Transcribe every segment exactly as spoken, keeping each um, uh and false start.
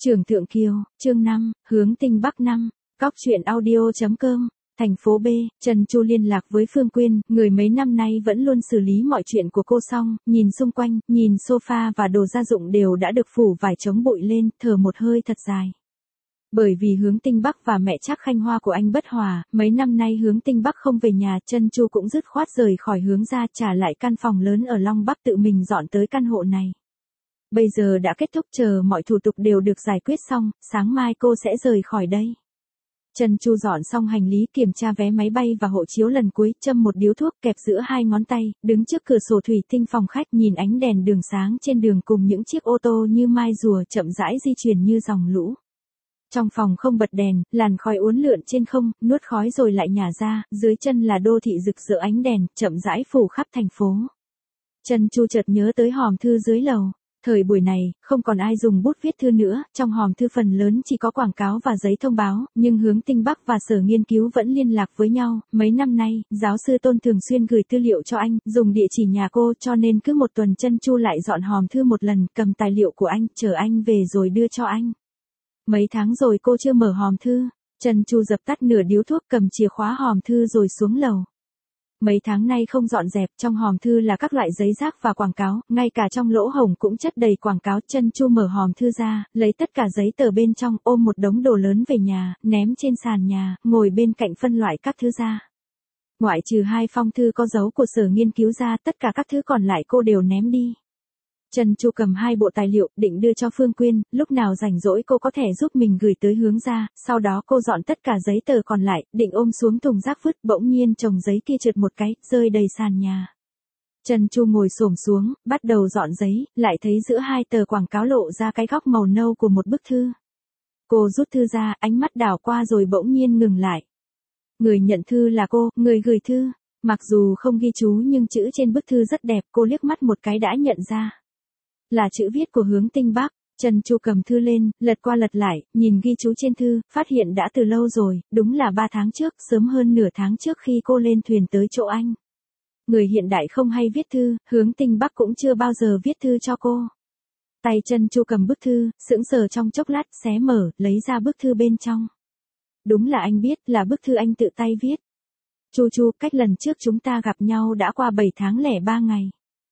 Trường Thượng Kiều, chương năm, hướng tinh Bắc năm, cóc truyện audio.com, thành phố B, Trần Chu liên lạc với Phương Quyên, người mấy năm nay vẫn luôn xử lý mọi chuyện của cô xong, nhìn xung quanh, nhìn sofa và đồ gia dụng đều đã được phủ vải chống bụi lên, thở một hơi thật dài. Bởi vì hướng tinh Bắc và mẹ Trác Khanh Hoa của anh bất hòa, mấy năm nay hướng tinh Bắc không về nhà, Trần Chu cũng dứt khoát rời khỏi hướng ra, trả lại căn phòng lớn ở Long Bắc, tự mình dọn tới căn hộ này. Bây giờ đã kết thúc, chờ mọi thủ tục đều được giải quyết xong, sáng mai cô sẽ rời khỏi đây. Trần Chu dọn xong hành lý, kiểm tra vé máy bay và hộ chiếu lần cuối, châm một điếu thuốc kẹp giữa hai ngón tay, đứng trước cửa sổ thủy tinh phòng khách nhìn ánh đèn đường sáng trên đường cùng những chiếc ô tô như mai rùa chậm rãi di chuyển như dòng lũ. Trong phòng không bật đèn, làn khói uốn lượn trên không, nuốt khói rồi lại nhả ra, dưới chân là đô thị rực rỡ ánh đèn, chậm rãi phủ khắp thành phố. Trần Chu chợt nhớ tới hòm thư dưới lầu. Thời buổi này, không còn ai dùng bút viết thư nữa, trong hòm thư phần lớn chỉ có quảng cáo và giấy thông báo, nhưng hướng tinh Bắc và sở nghiên cứu vẫn liên lạc với nhau. Mấy năm nay, giáo sư Tôn thường xuyên gửi tư liệu cho anh, dùng địa chỉ nhà cô, cho nên cứ một tuần Trần Chu lại dọn hòm thư một lần, cầm tài liệu của anh, chờ anh về rồi đưa cho anh. Mấy tháng rồi cô chưa mở hòm thư, Trần Chu dập tắt nửa điếu thuốc, cầm chìa khóa hòm thư rồi xuống lầu. Mấy tháng nay không dọn dẹp, trong hòm thư là các loại giấy rác và quảng cáo, ngay cả trong lỗ hổng cũng chất đầy quảng cáo. Trần Chu mở hòm thư ra, lấy tất cả giấy tờ bên trong, ôm một đống đồ lớn về nhà, ném trên sàn nhà, ngồi bên cạnh phân loại các thứ ra. Ngoại trừ hai phong thư có dấu của sở nghiên cứu ra, tất cả các thứ còn lại cô đều ném đi. Trần Chu cầm hai bộ tài liệu, định đưa cho Phương Quyên, lúc nào rảnh rỗi cô có thể giúp mình gửi tới hướng ra, sau đó cô dọn tất cả giấy tờ còn lại, định ôm xuống thùng rác vứt, bỗng nhiên chồng giấy kia trượt một cái, rơi đầy sàn nhà. Trần Chu ngồi xổm xuống, bắt đầu dọn giấy, lại thấy giữa hai tờ quảng cáo lộ ra cái góc màu nâu của một bức thư. Cô rút thư ra, ánh mắt đảo qua rồi bỗng nhiên ngừng lại. Người nhận thư là cô, người gửi thư, mặc dù không ghi chú nhưng chữ trên bức thư rất đẹp, cô liếc mắt một cái đã nhận ra. Là chữ viết của hướng tinh Bắc. Trần Chu cầm thư lên, lật qua lật lại, nhìn ghi chú trên thư, phát hiện đã từ lâu rồi, đúng là ba tháng trước, sớm hơn nửa tháng trước khi cô lên thuyền tới chỗ anh. Người hiện đại không hay viết thư, hướng tinh Bắc cũng chưa bao giờ viết thư cho cô. Tay Trần Chu cầm bức thư, sững sờ trong chốc lát, xé mở, lấy ra bức thư bên trong. Đúng là anh biết, là bức thư anh tự tay viết. Chu Chu, cách lần trước chúng ta gặp nhau đã qua bảy tháng lẻ ba ngày.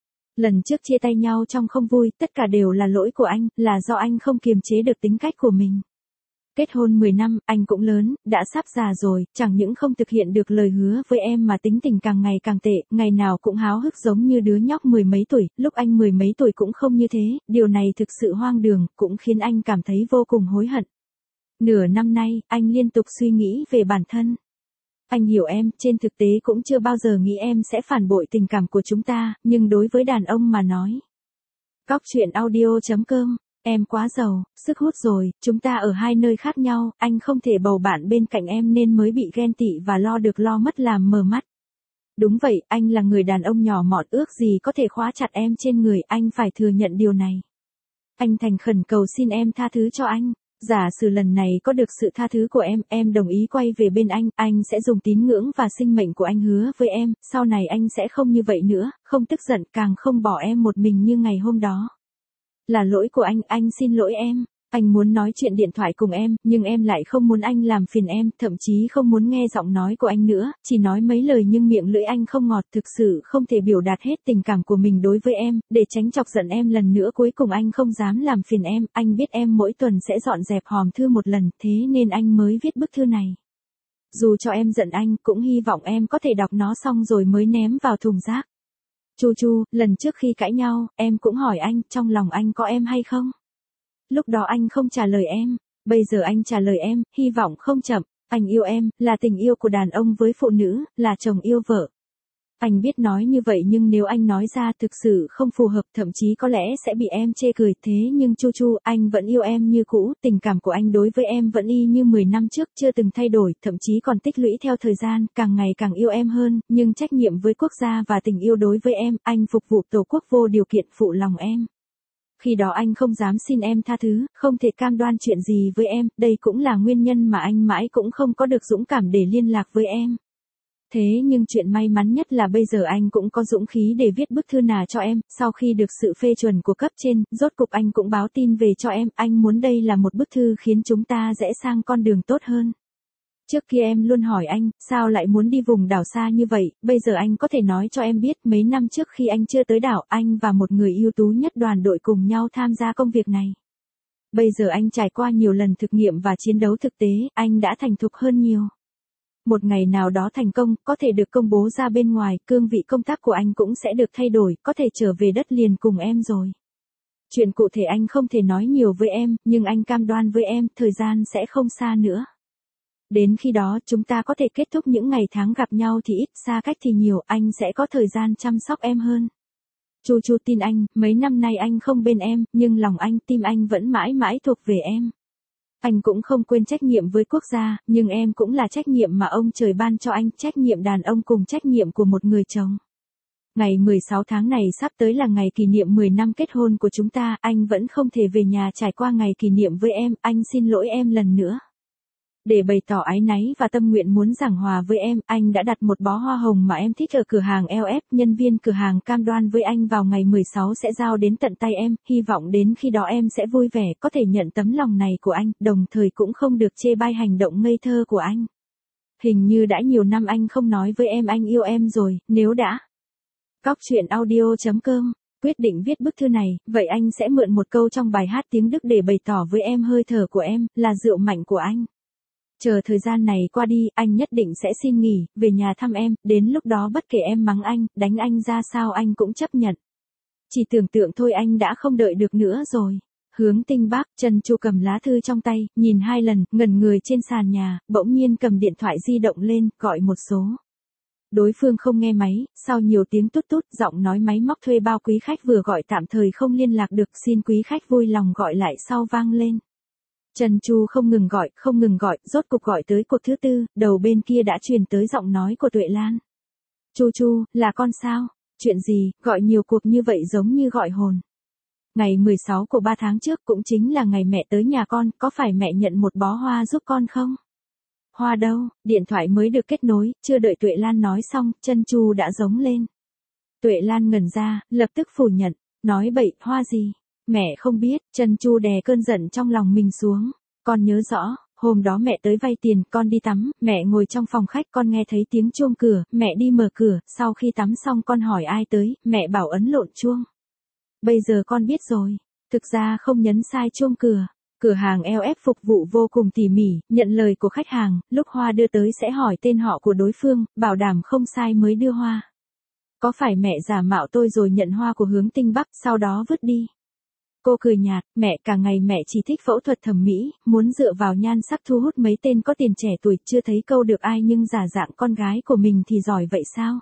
Lần trước chia tay nhau trong không vui, tất cả đều là lỗi của anh, là do anh không kiềm chế được tính cách của mình. Kết hôn mười năm, anh cũng lớn, đã sắp già rồi, chẳng những không thực hiện được lời hứa với em mà tính tình càng ngày càng tệ, ngày nào cũng háo hức giống như đứa nhóc mười mấy tuổi, lúc anh mười mấy tuổi cũng không như thế, điều này thực sự hoang đường, cũng khiến anh cảm thấy vô cùng hối hận. Nửa năm nay, anh liên tục suy nghĩ về bản thân. Anh hiểu em, trên thực tế cũng chưa bao giờ nghĩ em sẽ phản bội tình cảm của chúng ta, nhưng đối với đàn ông mà nói. Cóc truyện audio.com, em quá giàu, sức hút rồi, chúng ta ở hai nơi khác nhau, anh không thể bầu bạn bên cạnh em nên mới bị ghen tị và lo được lo mất làm mờ mắt. Đúng vậy, anh là người đàn ông nhỏ mọn, ước gì có thể khóa chặt em trên người, anh phải thừa nhận điều này. Anh thành khẩn cầu xin em tha thứ cho anh. Giả sử lần này có được sự tha thứ của em, em đồng ý quay về bên anh, anh sẽ dùng tín ngưỡng và sinh mệnh của anh hứa với em, sau này anh sẽ không như vậy nữa, không tức giận, càng không bỏ em một mình như ngày hôm đó. Là lỗi của anh, anh xin lỗi em. Anh muốn nói chuyện điện thoại cùng em, nhưng em lại không muốn anh làm phiền em, thậm chí không muốn nghe giọng nói của anh nữa, chỉ nói mấy lời nhưng miệng lưỡi anh không ngọt, thực sự không thể biểu đạt hết tình cảm của mình đối với em, để tránh chọc giận em lần nữa. Cuối cùng anh không dám làm phiền em, anh biết em mỗi tuần sẽ dọn dẹp hòm thư một lần, thế nên anh mới viết bức thư này. Dù cho em giận anh, cũng hy vọng em có thể đọc nó xong rồi mới ném vào thùng rác. Chu Chu, lần trước khi cãi nhau, em cũng hỏi anh, trong lòng anh có em hay không? Lúc đó anh không trả lời em, bây giờ anh trả lời em, hy vọng không chậm, anh yêu em, là tình yêu của đàn ông với phụ nữ, là chồng yêu vợ. Anh biết nói như vậy nhưng nếu anh nói ra thực sự không phù hợp, thậm chí có lẽ sẽ bị em chê cười, thế nhưng Chu Chu, anh vẫn yêu em như cũ, tình cảm của anh đối với em vẫn y như mười năm trước, chưa từng thay đổi, thậm chí còn tích lũy theo thời gian, càng ngày càng yêu em hơn, nhưng trách nhiệm với quốc gia và tình yêu đối với em, anh phục vụ Tổ quốc vô điều kiện phụ lòng em. Khi đó anh không dám xin em tha thứ, không thể cam đoan chuyện gì với em, đây cũng là nguyên nhân mà anh mãi cũng không có được dũng cảm để liên lạc với em. Thế nhưng chuyện may mắn nhất là bây giờ anh cũng có dũng khí để viết bức thư nà cho em, sau khi được sự phê chuẩn của cấp trên, rốt cục anh cũng báo tin về cho em, anh muốn đây là một bức thư khiến chúng ta rẽ sang con đường tốt hơn. Trước kia em luôn hỏi anh, sao lại muốn đi vùng đảo xa như vậy, bây giờ anh có thể nói cho em biết, mấy năm trước khi anh chưa tới đảo, anh và một người ưu tú nhất đoàn đội cùng nhau tham gia công việc này. Bây giờ anh trải qua nhiều lần thực nghiệm và chiến đấu thực tế, anh đã thành thục hơn nhiều. Một ngày nào đó thành công, có thể được công bố ra bên ngoài, cương vị công tác của anh cũng sẽ được thay đổi, có thể trở về đất liền cùng em rồi. Chuyện cụ thể anh không thể nói nhiều với em, nhưng anh cam đoan với em, thời gian sẽ không xa nữa. Đến khi đó chúng ta có thể kết thúc những ngày tháng gặp nhau thì ít, xa cách thì nhiều, anh sẽ có thời gian chăm sóc em hơn. Chu Chu tin anh, mấy năm nay anh không bên em, nhưng lòng anh, tim anh vẫn mãi mãi thuộc về em. Anh cũng không quên trách nhiệm với quốc gia, nhưng em cũng là trách nhiệm mà ông trời ban cho anh, trách nhiệm đàn ông cùng trách nhiệm của một người chồng. Ngày mười sáu tháng này sắp tới là ngày kỷ niệm mười năm kết hôn của chúng ta, anh vẫn không thể về nhà trải qua ngày kỷ niệm với em, anh xin lỗi em lần nữa. Để bày tỏ áy náy và tâm nguyện muốn giảng hòa với em, anh đã đặt một bó hoa hồng mà em thích ở cửa hàng lờ ép, nhân viên cửa hàng cam đoan với anh vào ngày mười sáu sẽ giao đến tận tay em, hy vọng đến khi đó em sẽ vui vẻ, có thể nhận tấm lòng này của anh, đồng thời cũng không được chê bai hành động ngây thơ của anh. Hình như đã nhiều năm anh không nói với em anh yêu em rồi, nếu đã. Cóc truyện audio chấm com quyết định viết bức thư này, vậy anh sẽ mượn một câu trong bài hát tiếng Đức để bày tỏ với em hơi thở của em, là rượu mạnh của anh. Chờ thời gian này qua đi, anh nhất định sẽ xin nghỉ, về nhà thăm em, đến lúc đó bất kể em mắng anh, đánh anh ra sao anh cũng chấp nhận. Chỉ tưởng tượng thôi anh đã không đợi được nữa rồi. Hướng Tinh Bắc, Trần Chu cầm lá thư trong tay, nhìn hai lần, ngẩn người trên sàn nhà, bỗng nhiên cầm điện thoại di động lên, gọi một số. Đối phương không nghe máy, sau nhiều tiếng tút tút, giọng nói máy móc thuê bao quý khách vừa gọi tạm thời không liên lạc được, xin quý khách vui lòng gọi lại sau vang lên. Trần Chu không ngừng gọi, không ngừng gọi, rốt cục gọi tới cuộc thứ tư, đầu bên kia đã truyền tới giọng nói của Tuệ Lan. Chu Chu, là con sao? Chuyện gì, gọi nhiều cuộc như vậy giống như gọi hồn. Ngày mười sáu của ba tháng trước cũng chính là ngày mẹ tới nhà con, có phải mẹ nhận một bó hoa giúp con không? Hoa đâu? Điện thoại mới được kết nối, chưa đợi Tuệ Lan nói xong, Trần Chu đã giống lên. Tuệ Lan ngẩn ra, lập tức phủ nhận, nói bậy, hoa gì? Mẹ không biết, Trần Chu đè cơn giận trong lòng mình xuống. Con nhớ rõ, hôm đó mẹ tới vay tiền, con đi tắm, mẹ ngồi trong phòng khách, con nghe thấy tiếng chuông cửa, mẹ đi mở cửa, sau khi tắm xong con hỏi ai tới, mẹ bảo ấn lộn chuông. Bây giờ con biết rồi, thực ra không nhấn sai chuông cửa. Cửa hàng lờ ép phục vụ vô cùng tỉ mỉ, nhận lời của khách hàng, lúc hoa đưa tới sẽ hỏi tên họ của đối phương, bảo đảm không sai mới đưa hoa. Có phải mẹ giả mạo tôi rồi nhận hoa của Hướng Tinh Bắc, sau đó vứt đi? Cô cười nhạt, mẹ cả ngày mẹ chỉ thích phẫu thuật thẩm mỹ, muốn dựa vào nhan sắc thu hút mấy tên có tiền trẻ tuổi, chưa thấy câu được ai nhưng giả dạng con gái của mình thì giỏi vậy sao?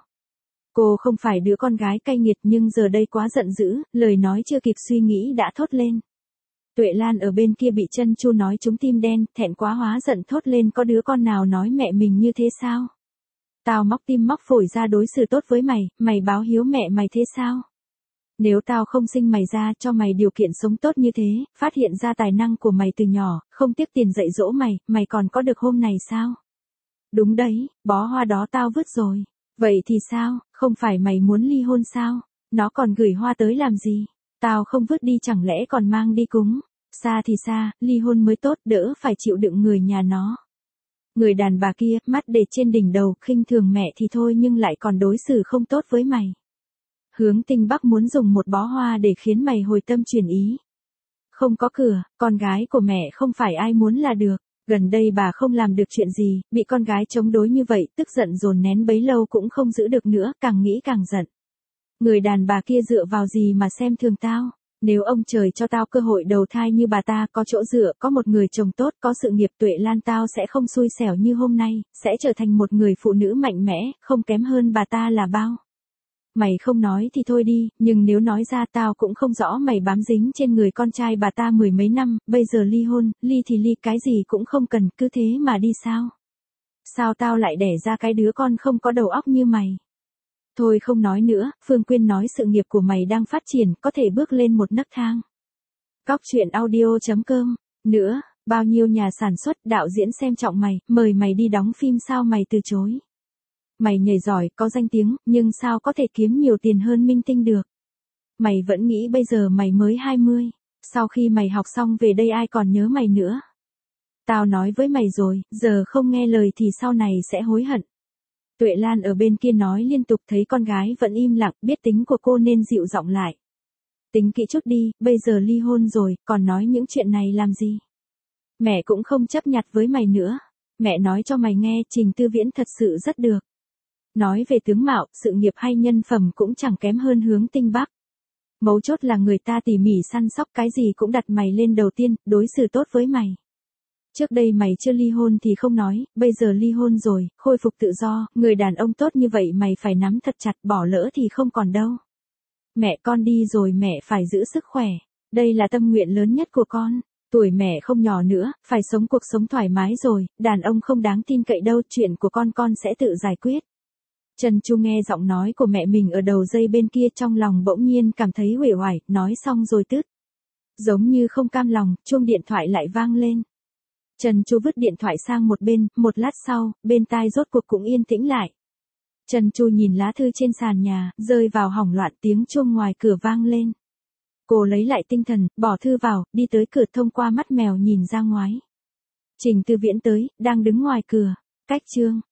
Cô không phải đứa con gái cay nghiệt nhưng giờ đây quá giận dữ, lời nói chưa kịp suy nghĩ đã thốt lên. Tuệ Lan ở bên kia bị Trân Chu nói trúng tim đen, thẹn quá hóa giận thốt lên, có đứa con nào nói mẹ mình như thế sao? Tao móc tim móc phổi ra đối xử tốt với mày, mày báo hiếu mẹ mày thế sao? Nếu tao không sinh mày ra cho mày điều kiện sống tốt như thế, phát hiện ra tài năng của mày từ nhỏ, không tiếc tiền dạy dỗ mày, mày còn có được hôm này sao? Đúng đấy, bó hoa đó tao vứt rồi. Vậy thì sao, không phải mày muốn ly hôn sao? Nó còn gửi hoa tới làm gì? Tao không vứt đi chẳng lẽ còn mang đi cúng? Xa thì xa, ly hôn mới tốt, đỡ phải chịu đựng người nhà nó. Người đàn bà kia, mắt để trên đỉnh đầu, khinh thường mẹ thì thôi nhưng lại còn đối xử không tốt với mày. Hướng Tinh Bắc muốn dùng một bó hoa để khiến mày hồi tâm chuyển ý. Không có cửa, con gái của mẹ không phải ai muốn là được. Gần đây bà không làm được chuyện gì, bị con gái chống đối như vậy, tức giận dồn nén bấy lâu cũng không giữ được nữa, càng nghĩ càng giận. Người đàn bà kia dựa vào gì mà xem thường tao? Nếu ông trời cho tao cơ hội đầu thai như bà ta, có chỗ dựa, có một người chồng tốt, có sự nghiệp, Tuệ Lan tao sẽ không xui xẻo như hôm nay, sẽ trở thành một người phụ nữ mạnh mẽ, không kém hơn bà ta là bao. Mày không nói thì thôi đi, nhưng nếu nói ra tao cũng không rõ mày bám dính trên người con trai bà ta mười mấy năm, bây giờ ly hôn, ly thì ly, cái gì cũng không cần, cứ thế mà đi sao? Sao tao lại đẻ ra cái đứa con không có đầu óc như mày? Thôi không nói nữa, Phương Quyên nói sự nghiệp của mày đang phát triển, có thể bước lên một nấc thang. Cóc truyện audio chấm com. Nữa, bao nhiêu nhà sản xuất, đạo diễn xem trọng mày, mời mày đi đóng phim sao mày từ chối? Mày nhảy giỏi, có danh tiếng, nhưng sao có thể kiếm nhiều tiền hơn minh tinh được? Mày vẫn nghĩ bây giờ mày mới hai mươi, sau khi mày học xong về đây ai còn nhớ mày nữa? Tao nói với mày rồi, giờ không nghe lời thì sau này sẽ hối hận. Tuệ Lan ở bên kia nói liên tục, thấy con gái vẫn im lặng, biết tính của cô nên dịu giọng lại. Tính kỹ chút đi, bây giờ ly hôn rồi, còn nói những chuyện này làm gì? Mẹ cũng không chấp nhặt với mày nữa. Mẹ nói cho mày nghe, Trình Tư Viễn thật sự rất được. Nói về tướng mạo, sự nghiệp hay nhân phẩm cũng chẳng kém hơn Hướng Tinh Bắc. Mấu chốt là người ta tỉ mỉ săn sóc, cái gì cũng đặt mày lên đầu tiên, đối xử tốt với mày. Trước đây mày chưa ly hôn thì không nói, bây giờ ly hôn rồi, khôi phục tự do, người đàn ông tốt như vậy mày phải nắm thật chặt, bỏ lỡ thì không còn đâu. Mẹ con đi rồi, mẹ phải giữ sức khỏe. Đây là tâm nguyện lớn nhất của con. Tuổi mẹ không nhỏ nữa, phải sống cuộc sống thoải mái rồi, đàn ông không đáng tin cậy đâu, chuyện của con con sẽ tự giải quyết. Trần Chu nghe giọng nói của mẹ mình ở đầu dây bên kia, trong lòng bỗng nhiên cảm thấy uể oải, nói xong rồi tứt. Giống như không cam lòng, chuông điện thoại lại vang lên. Trần Chu vứt điện thoại sang một bên, một lát sau, bên tai rốt cuộc cũng yên tĩnh lại. Trần Chu nhìn lá thư trên sàn nhà, rơi vào hoảng loạn, tiếng chuông ngoài cửa vang lên. Cô lấy lại tinh thần, bỏ thư vào, đi tới cửa, thông qua mắt mèo nhìn ra ngoài. Trình Tư Viễn tới, đang đứng ngoài cửa. Cách chương.